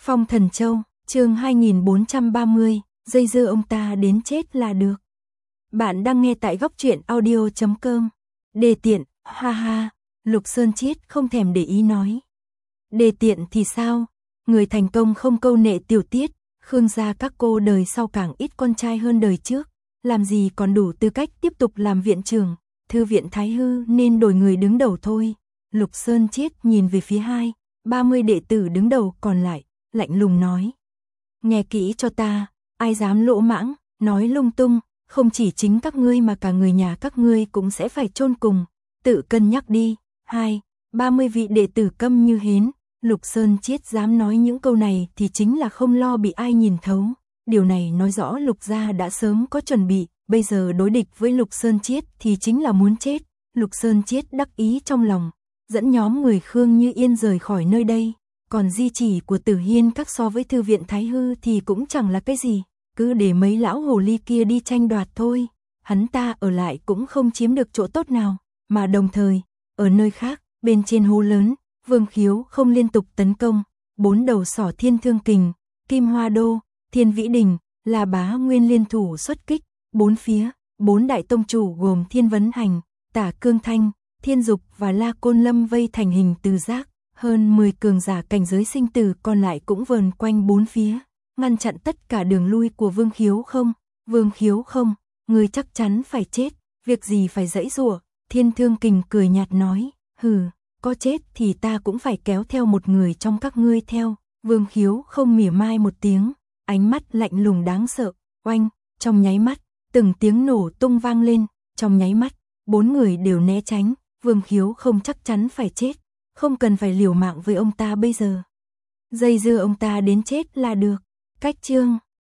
Phong Thần Châu, chương 2430, dây dưa ông ta đến chết là được. Bạn đang nghe tại góc truyện audio.com. Đề tiện, ha ha, Lục Sơn Chiết không thèm để ý nói. Đề tiện thì sao? Người thành công không câu nệ tiểu tiết, Khương gia các cô đời sau càng ít con trai hơn đời trước, làm gì còn đủ tư cách tiếp tục làm viện trưởng, thư viện Thái Hư nên đổi người đứng đầu thôi. Lục Sơn Chiết nhìn về phía 30 đệ tử đứng đầu còn lại, lạnh lùng nói. Nghe kỹ cho ta, ai dám lỗ mãng, nói lung tung, không chỉ chính các ngươi mà cả người nhà các ngươi cũng sẽ phải chôn cùng, tự cân nhắc đi. 30 vị đệ tử câm như hến, Lục Sơn Chiết dám nói những câu này thì chính là không lo bị ai nhìn thấu. Điều này nói rõ Lục gia đã sớm có chuẩn bị, bây giờ đối địch với Lục Sơn Chiết thì chính là muốn chết. Lục Sơn Chiết đắc ý trong lòng, dẫn nhóm người Khương Như Yên rời khỏi nơi đây. Còn di chỉ của Tử Hiên các so với thư viện Thái Hư thì cũng chẳng là cái gì, cứ để mấy lão hồ ly kia đi tranh đoạt thôi. Hắn ta ở lại cũng không chiếm được chỗ tốt nào, mà đồng thời, ở nơi khác, bên trên hố lớn, Vương Khiếu không liên tục tấn công, 4 đầu sỏ Thiên Thương Kình, Kim Hoa Đô, Thiên Vĩ Đình, là Bá Nguyên liên thủ xuất kích, bốn phía, 4 đại tông chủ gồm Thiên Vấn Hành, Tả Cương Thanh, Thiên Dục và La Côn Lâm vây thành hình từ giác. Hơn 10 cường giả cảnh giới sinh tử còn lại cũng vờn quanh bốn phía, ngăn chặn tất cả đường lui của Vương Khiếu không. Vương Khiếu không, người chắc chắn phải chết, việc gì phải giãy giụa. Thiên Thương Kình cười nhạt nói, hừ, có chết thì ta cũng phải kéo theo một người trong các ngươi theo. Vương Khiếu không mỉa mai một tiếng, ánh mắt lạnh lùng đáng sợ, oanh, trong nháy mắt, từng tiếng nổ tung vang lên, trong nháy mắt, 4 người đều né tránh, Vương Khiếu không chắc chắn phải chết. Không cần phải liều mạng với ông ta bây giờ. Dây dưa ông ta đến chết là được. Cách chương